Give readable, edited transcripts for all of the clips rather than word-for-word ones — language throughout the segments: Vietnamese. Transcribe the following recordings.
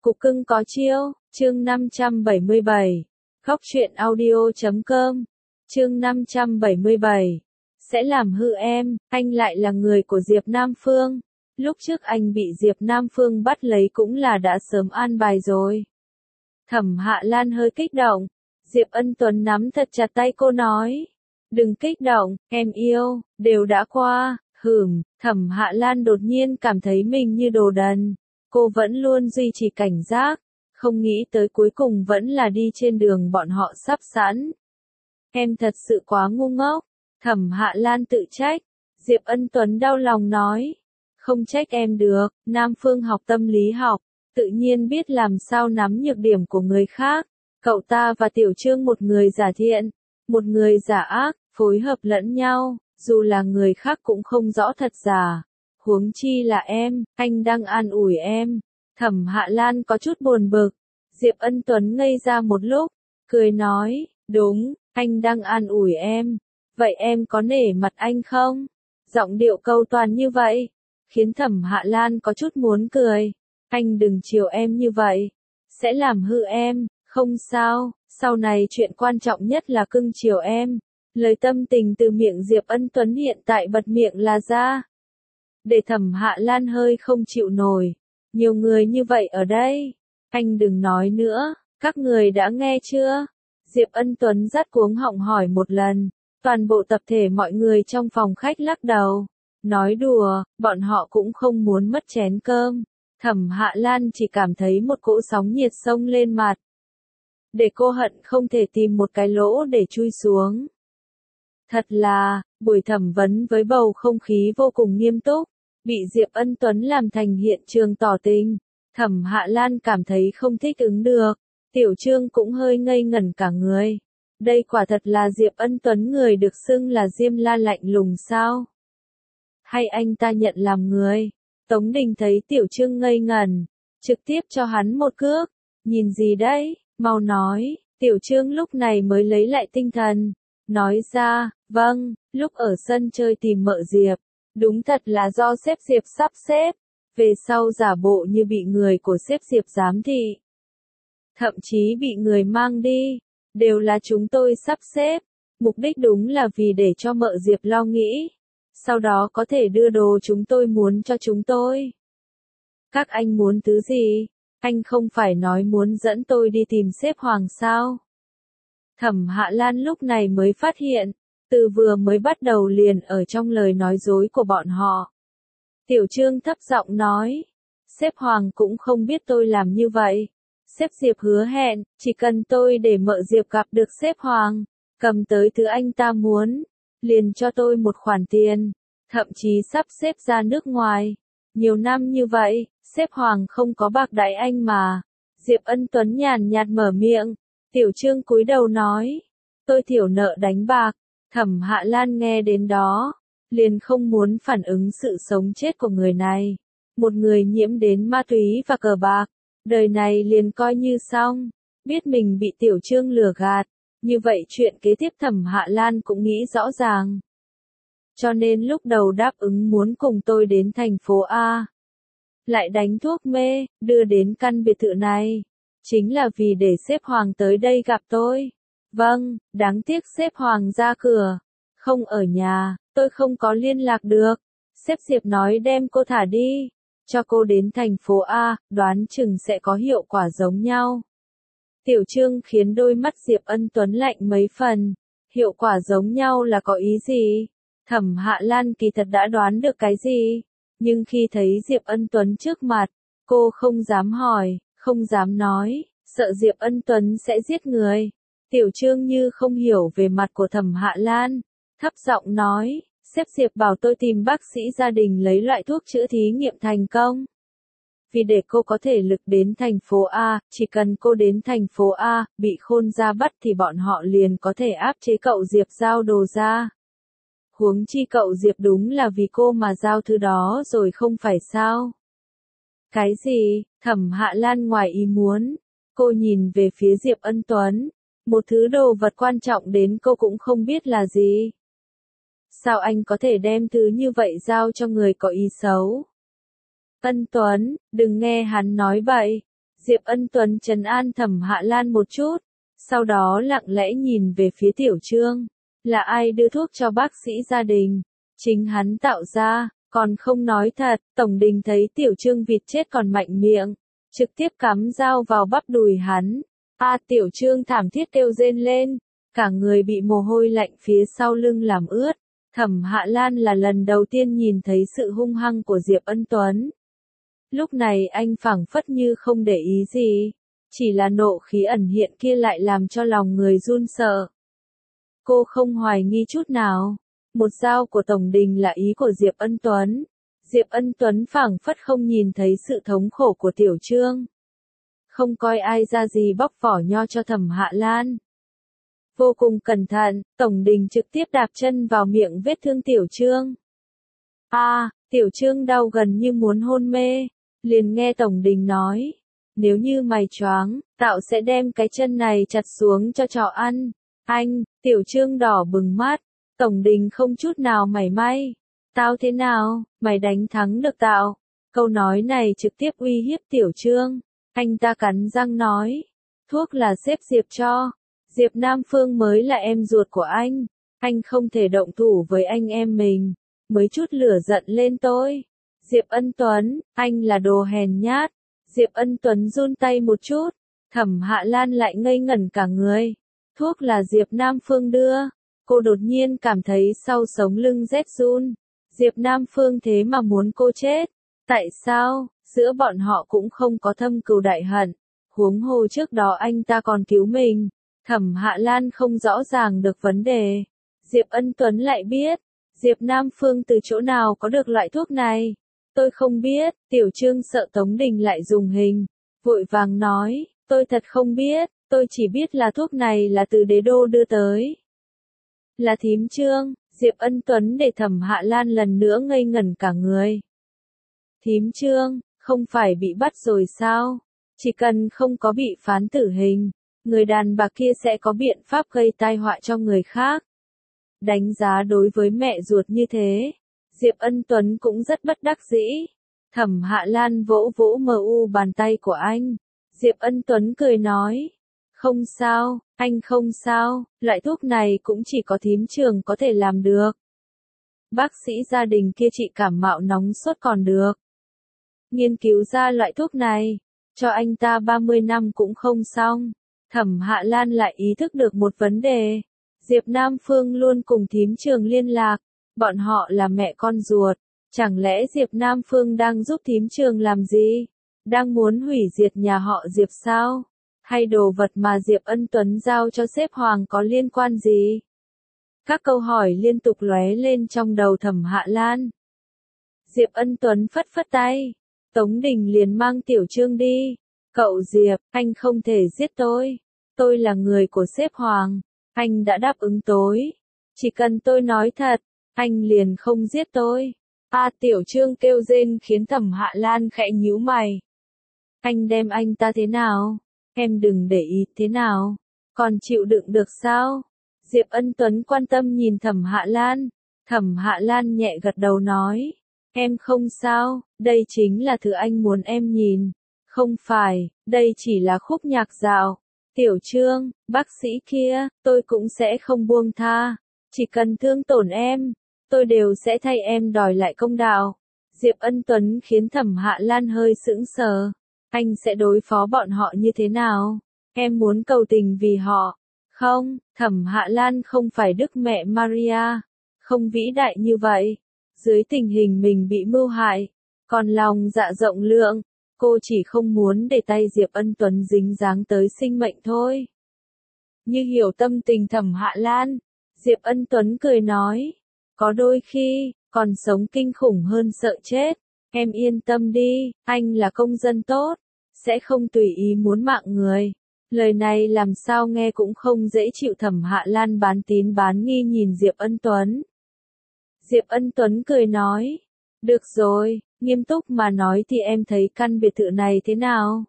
Cục cưng có chiêu, chương 577. Khóc chuyện audio.com. Chương 577. Sẽ làm hư em, anh lại là người của Diệp Nam Phương. Lúc trước anh bị Diệp Nam Phương bắt lấy cũng là đã sớm an bài rồi. Thẩm Hạ Lan hơi kích động. Diệp Ân Tuấn nắm thật chặt tay cô nói. Đừng kích động, em yêu, đều đã qua. Thẩm Hạ Lan đột nhiên cảm thấy mình như đồ đần. Cô vẫn luôn duy trì cảnh giác, không nghĩ tới cuối cùng vẫn là đi trên đường bọn họ sắp sẵn. Em thật sự quá ngu ngốc, Thẩm Hạ Lan tự trách. Diệp Ân Tuấn đau lòng nói. Không trách em được, Nam Phương học tâm lý học, tự nhiên biết làm sao nắm nhược điểm của người khác. Cậu ta và Tiểu Trương một người giả thiện, một người giả ác, phối hợp lẫn nhau, dù là người khác cũng không rõ thật giả. Huống chi là em, anh đang an ủi em. Thẩm Hạ Lan có chút buồn bực. Diệp Ân Tuấn ngây ra một lúc, cười nói, đúng, anh đang an ủi em. Vậy em có nể mặt anh không? Giọng điệu câu toàn như vậy, khiến Thẩm Hạ Lan có chút muốn cười. Anh đừng chiều em như vậy, sẽ làm hư em, không sao, sau này chuyện quan trọng nhất là cưng chiều em. Lời tâm tình từ miệng Diệp Ân Tuấn hiện tại bật miệng là ra. Để Thẩm Hạ Lan hơi không chịu nổi. Nhiều người như vậy ở đây. Anh đừng nói nữa, các người đã nghe chưa? Diệp Ân Tuấn dắt cuống họng hỏi một lần. Toàn bộ tập thể mọi người trong phòng khách lắc đầu. Nói đùa, bọn họ cũng không muốn mất chén cơm. Thẩm Hạ Lan chỉ cảm thấy một cỗ sóng nhiệt xông lên mặt. Để cô hận không thể tìm một cái lỗ để chui xuống. Thật là, buổi thẩm vấn với bầu không khí vô cùng nghiêm túc. Bị Diệp Ân Tuấn làm thành hiện trường tỏ tình, Thẩm Hạ Lan cảm thấy không thích ứng được. Tiểu Trương cũng hơi ngây ngẩn cả người. Đây quả thật là Diệp Ân Tuấn người được xưng là Diêm La lạnh lùng sao? Hay anh ta nhận làm người? Tống Đình thấy Tiểu Trương ngây ngẩn, trực tiếp cho hắn một cước. Nhìn gì đấy, mau nói. Tiểu Trương lúc này mới lấy lại tinh thần. Nói ra, vâng, lúc ở sân chơi tìm mợ Diệp. Đúng thật là do sếp Diệp sắp xếp, về sau giả bộ như bị người của sếp Diệp giám thị. Thậm chí bị người mang đi, đều là chúng tôi sắp xếp, mục đích đúng là vì để cho mợ Diệp lo nghĩ, sau đó có thể đưa đồ chúng tôi muốn cho chúng tôi. Các anh muốn thứ gì? Anh không phải nói muốn dẫn tôi đi tìm sếp Hoàng sao? Thẩm Hạ Lan lúc này mới phát hiện. Từ vừa mới bắt đầu liền ở trong lời nói dối của bọn họ. Tiểu Trương thấp giọng nói. Sếp Hoàng cũng không biết tôi làm như vậy. Sếp Diệp hứa hẹn, chỉ cần tôi để mợ Diệp gặp được sếp Hoàng, cầm tới thứ anh ta muốn, liền cho tôi một khoản tiền, thậm chí sắp xếp ra nước ngoài. Nhiều năm như vậy, sếp Hoàng không có bạc đãi anh mà. Diệp Ân Tuấn nhàn nhạt mở miệng. Tiểu Trương cúi đầu nói. Tôi thiểu nợ đánh bạc. Thẩm Hạ Lan nghe đến đó, liền không muốn phản ứng sự sống chết của người này. Một người nhiễm đến ma túy và cờ bạc, đời này liền coi như xong, biết mình bị Tiểu Trương lừa gạt, như vậy chuyện kế tiếp Thẩm Hạ Lan cũng nghĩ rõ ràng. Cho nên lúc đầu đáp ứng muốn cùng tôi đến thành phố A, lại đánh thuốc mê, đưa đến căn biệt thự này, chính là vì để sếp Hoàng tới đây gặp tôi. Vâng, đáng tiếc sếp Hoàng ra cửa, không ở nhà, tôi không có liên lạc được. Sếp Diệp nói đem cô thả đi, cho cô đến thành phố A, đoán chừng sẽ có hiệu quả giống nhau. Tiểu Trương khiến đôi mắt Diệp Ân Tuấn lạnh mấy phần. Hiệu quả giống nhau là có ý gì? Thẩm Hạ Lan kỳ thật đã đoán được cái gì, nhưng khi thấy Diệp Ân Tuấn trước mặt, cô không dám hỏi, không dám nói, sợ Diệp Ân Tuấn sẽ giết người. Tiểu Trương như không hiểu về mặt của Thẩm Hạ Lan, thấp giọng nói, sếp Diệp bảo tôi tìm bác sĩ gia đình lấy loại thuốc chữa thí nghiệm thành công. Vì để cô có thể lực đến thành phố A, chỉ cần cô đến thành phố A, bị Khôn gia bắt thì bọn họ liền có thể áp chế cậu Diệp giao đồ ra. Huống chi cậu Diệp đúng là vì cô mà giao thứ đó rồi không phải sao? Cái gì? Thẩm Hạ Lan ngoài ý muốn. Cô nhìn về phía Diệp Ân Tuấn. Một thứ đồ vật quan trọng đến cô cũng không biết là gì. Sao anh có thể đem thứ như vậy giao cho người có ý xấu? Ân Tuấn, đừng nghe hắn nói bậy. Diệp Ân Tuấn trấn an Thẩm Hạ Lan một chút, sau đó lặng lẽ nhìn về phía Tiểu Trương. Là ai đưa thuốc cho bác sĩ gia đình? Chính hắn tạo ra, còn không nói thật. Tổng Đình thấy Tiểu Trương vịt chết còn mạnh miệng, trực tiếp cắm dao vào bắp đùi hắn. Tiểu Trương thảm thiết kêu rên lên, cả người bị mồ hôi lạnh phía sau lưng làm ướt. Thẩm Hạ Lan là lần đầu tiên nhìn thấy sự hung hăng của Diệp Ân Tuấn. Lúc này anh phảng phất như không để ý gì, chỉ là nộ khí ẩn hiện kia lại làm cho lòng người run sợ. Cô không hoài nghi chút nào, một dao của Tổng Đình là ý của Diệp Ân Tuấn. Diệp Ân Tuấn phảng phất không nhìn thấy sự thống khổ của Tiểu Trương. Không coi ai ra gì bóc vỏ nho cho Thẩm Hạ Lan. Vô cùng cẩn thận, Tổng Đình trực tiếp đạp chân vào miệng vết thương Tiểu Trương. Tiểu Trương đau gần như muốn hôn mê, liền nghe Tổng Đình nói, nếu như mày choáng, tao sẽ đem cái chân này chặt xuống cho chó ăn. Anh, Tiểu Trương đỏ bừng mắt, Tổng Đình không chút nào mảy may. Tao thế nào, mày đánh thắng được tao? Câu nói này trực tiếp uy hiếp Tiểu Trương. Anh ta cắn răng nói, thuốc là sếp Diệp cho. Diệp Nam Phương mới là em ruột của anh không thể động thủ với anh em mình, mới chút lửa giận lên tôi. Diệp Ân Tuấn, anh là đồ hèn nhát. Diệp Ân Tuấn run tay một chút, Thẩm Hạ Lan lại ngây ngẩn cả người. Thuốc là Diệp Nam Phương đưa, cô đột nhiên cảm thấy sau sống lưng rét run. Diệp Nam Phương thế mà muốn cô chết. Tại sao, giữa bọn họ cũng không có thâm cừu đại hận, huống hồ trước đó anh ta còn cứu mình. Thẩm Hạ Lan không rõ ràng được vấn đề. Diệp Ân Tuấn lại biết, Diệp Nam Phương từ chỗ nào có được loại thuốc này. Tôi không biết. Tiểu Trương sợ Tống Đình lại dùng hình, vội vàng nói, tôi thật không biết, tôi chỉ biết là thuốc này là từ đế đô đưa tới. Là thím Trương. Diệp Ân Tuấn để Thẩm Hạ Lan lần nữa ngây ngẩn cả người. Thím Trương, không phải bị bắt rồi sao? Chỉ cần không có bị phán tử hình, người đàn bà kia sẽ có biện pháp gây tai họa cho người khác. Đánh giá đối với mẹ ruột như thế, Diệp Ân Tuấn cũng rất bất đắc dĩ. Thẩm Hạ Lan vỗ vỗ bàn tay của anh. Diệp Ân Tuấn cười nói, không sao, anh không sao, loại thuốc này cũng chỉ có thím Trường có thể làm được. Bác sĩ gia đình kia trị cảm mạo nóng sốt còn được. Nghiên cứu ra loại thuốc này, cho anh ta 30 năm cũng không xong. Thẩm Hạ Lan lại ý thức được một vấn đề. Diệp Nam Phương luôn cùng thím Trường liên lạc, bọn họ là mẹ con ruột. Chẳng lẽ Diệp Nam Phương đang giúp thím Trường làm gì? Đang muốn hủy diệt nhà họ Diệp sao? Hay đồ vật mà Diệp Ân Tuấn giao cho sếp Hoàng có liên quan gì? Các câu hỏi liên tục lóe lên trong đầu Thẩm Hạ Lan. Diệp Ân Tuấn phất phất tay. Tống Đình liền mang Tiểu Trương đi. Cậu Diệp, anh không thể giết tôi. Tôi là người của sếp Hoàng. Anh đã đáp ứng tôi. Chỉ cần tôi nói thật, anh liền không giết tôi. Tiểu Trương kêu rên khiến Thẩm Hạ Lan khẽ nhíu mày. Anh đem anh ta thế nào? Em đừng để ý thế nào. Còn chịu đựng được sao? Diệp Ân Tuấn quan tâm nhìn Thẩm Hạ Lan. Thẩm Hạ Lan nhẹ gật đầu nói. Em không sao, đây chính là thứ anh muốn em nhìn. Không phải, đây chỉ là khúc nhạc dạo. Tiểu Trương, bác sĩ kia, tôi cũng sẽ không buông tha. Chỉ cần thương tổn em, tôi đều sẽ thay em đòi lại công đạo. Diệp Ân Tuấn khiến Thẩm Hạ Lan hơi sững sờ. Anh sẽ đối phó bọn họ như thế nào? Em muốn cầu tình vì họ. Không, Thẩm Hạ Lan không phải Đức Mẹ Maria. Không vĩ đại như vậy. Dưới tình hình mình bị mưu hại, còn lòng dạ rộng lượng, cô chỉ không muốn để tay Diệp Ân Tuấn dính dáng tới sinh mệnh thôi. Như hiểu tâm tình Thẩm Hạ Lan, Diệp Ân Tuấn cười nói, có đôi khi, còn sống kinh khủng hơn sợ chết. Em yên tâm đi, anh là công dân tốt, sẽ không tùy ý muốn mạng người. Lời này làm sao nghe cũng không dễ chịu. Thẩm Hạ Lan bán tín bán nghi nhìn Diệp Ân Tuấn. Diệp Ân Tuấn cười nói, được rồi, nghiêm túc mà nói thì em thấy căn biệt thự này thế nào?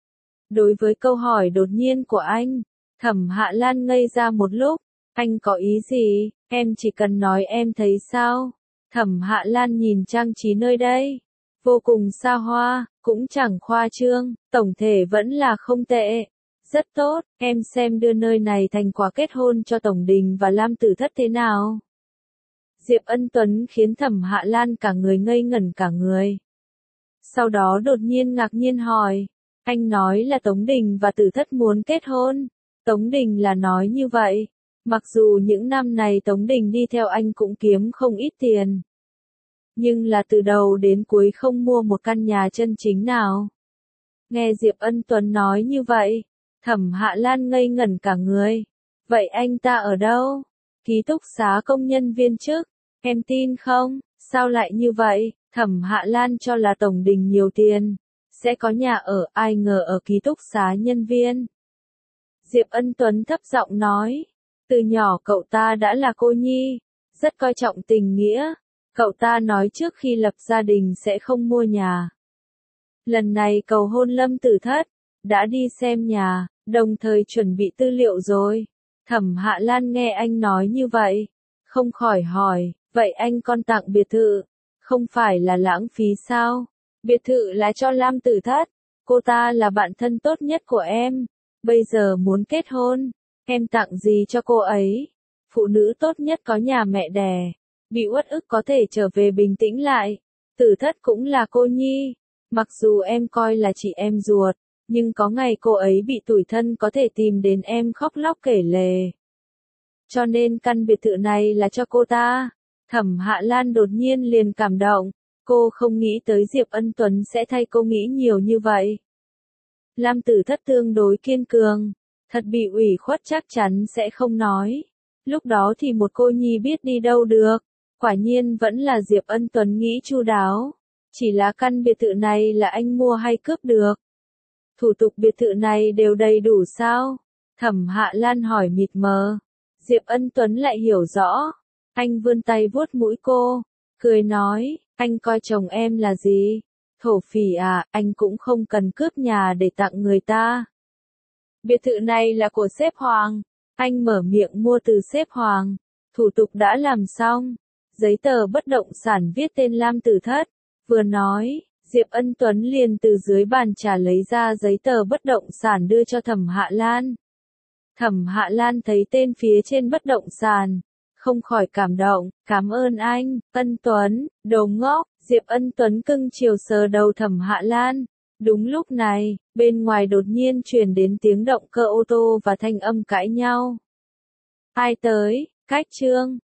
Đối với câu hỏi đột nhiên của anh, Thẩm Hạ Lan ngây ra một lúc, anh có ý gì, em chỉ cần nói em thấy sao? Thẩm Hạ Lan nhìn trang trí nơi đây, vô cùng xa hoa, cũng chẳng khoa trương, tổng thể vẫn là không tệ. Rất tốt, em xem đưa nơi này thành quả kết hôn cho Tổng Đình và Lam Tử Thất thế nào? Diệp Ân Tuấn khiến Thẩm Hạ Lan cả người ngây ngẩn cả người. Sau đó đột nhiên ngạc nhiên hỏi, anh nói là Tống Đình và Tử Thất muốn kết hôn. Tống Đình là nói như vậy, mặc dù những năm này Tống Đình đi theo anh cũng kiếm không ít tiền. Nhưng là từ đầu đến cuối không mua một căn nhà chân chính nào. Nghe Diệp Ân Tuấn nói như vậy, Thẩm Hạ Lan ngây ngẩn cả người. Vậy anh ta ở đâu? Ký túc xá công nhân viên chức. Em tin không? Sao lại như vậy? Thẩm Hạ Lan cho là Tổng Đình nhiều tiền, sẽ có nhà ở, ai ngờ ở ký túc xá nhân viên. Diệp Ân Tuấn thấp giọng nói, từ nhỏ cậu ta đã là cô nhi, rất coi trọng tình nghĩa. Cậu ta nói trước khi lập gia đình sẽ không mua nhà. Lần này cầu hôn Lâm Tử Thất, đã đi xem nhà, đồng thời chuẩn bị tư liệu rồi. Thẩm Hạ Lan nghe anh nói như vậy, không khỏi hỏi, vậy anh con tặng biệt thự, không phải là lãng phí sao? Biệt thự là cho Lam Tử Thất, cô ta là bạn thân tốt nhất của em, bây giờ muốn kết hôn, em tặng gì cho cô ấy? Phụ nữ tốt nhất có nhà mẹ đẻ, bị uất ức có thể trở về bình tĩnh lại. Tử Thất cũng là cô nhi, mặc dù em coi là chị em ruột, nhưng có ngày cô ấy bị tủi thân có thể tìm đến em khóc lóc kể lể. Cho nên căn biệt thự này là cho cô ta. Thẩm Hạ Lan đột nhiên liền cảm động, cô không nghĩ tới Diệp Ân Tuấn sẽ thay cô nghĩ nhiều như vậy. Lam Tử Thất tương đối kiên cường, thật bị ủy khuất chắc chắn sẽ không nói. Lúc đó thì một cô nhi biết đi đâu được, quả nhiên vẫn là Diệp Ân Tuấn nghĩ chu đáo. Chỉ là căn biệt thự này là anh mua hay cướp được? Thủ tục biệt thự này đều đầy đủ sao? Thẩm Hạ Lan hỏi mịt mờ. Diệp Ân Tuấn lại hiểu rõ. Anh vươn tay vuốt mũi cô, cười nói, anh coi chồng em là gì? Thổ phỉ à, anh cũng không cần cướp nhà để tặng người ta. Biệt thự này là của sếp Hoàng. Anh mở miệng mua từ sếp Hoàng. Thủ tục đã làm xong. Giấy tờ bất động sản viết tên Lam Tử Thất. Vừa nói, Diệp Ân Tuấn liền từ dưới bàn trà lấy ra giấy tờ bất động sản đưa cho Thẩm Hạ Lan. Thẩm Hạ Lan thấy tên phía trên bất động sản, không khỏi cảm động, cảm ơn anh, Ân Tuấn, đồ ngốc. Diệp Ân Tuấn cưng chiều sờ đầu Thẩm Hạ Lan. Đúng lúc này, bên ngoài đột nhiên truyền đến tiếng động cơ ô tô và thanh âm cãi nhau. Ai tới, cách trương.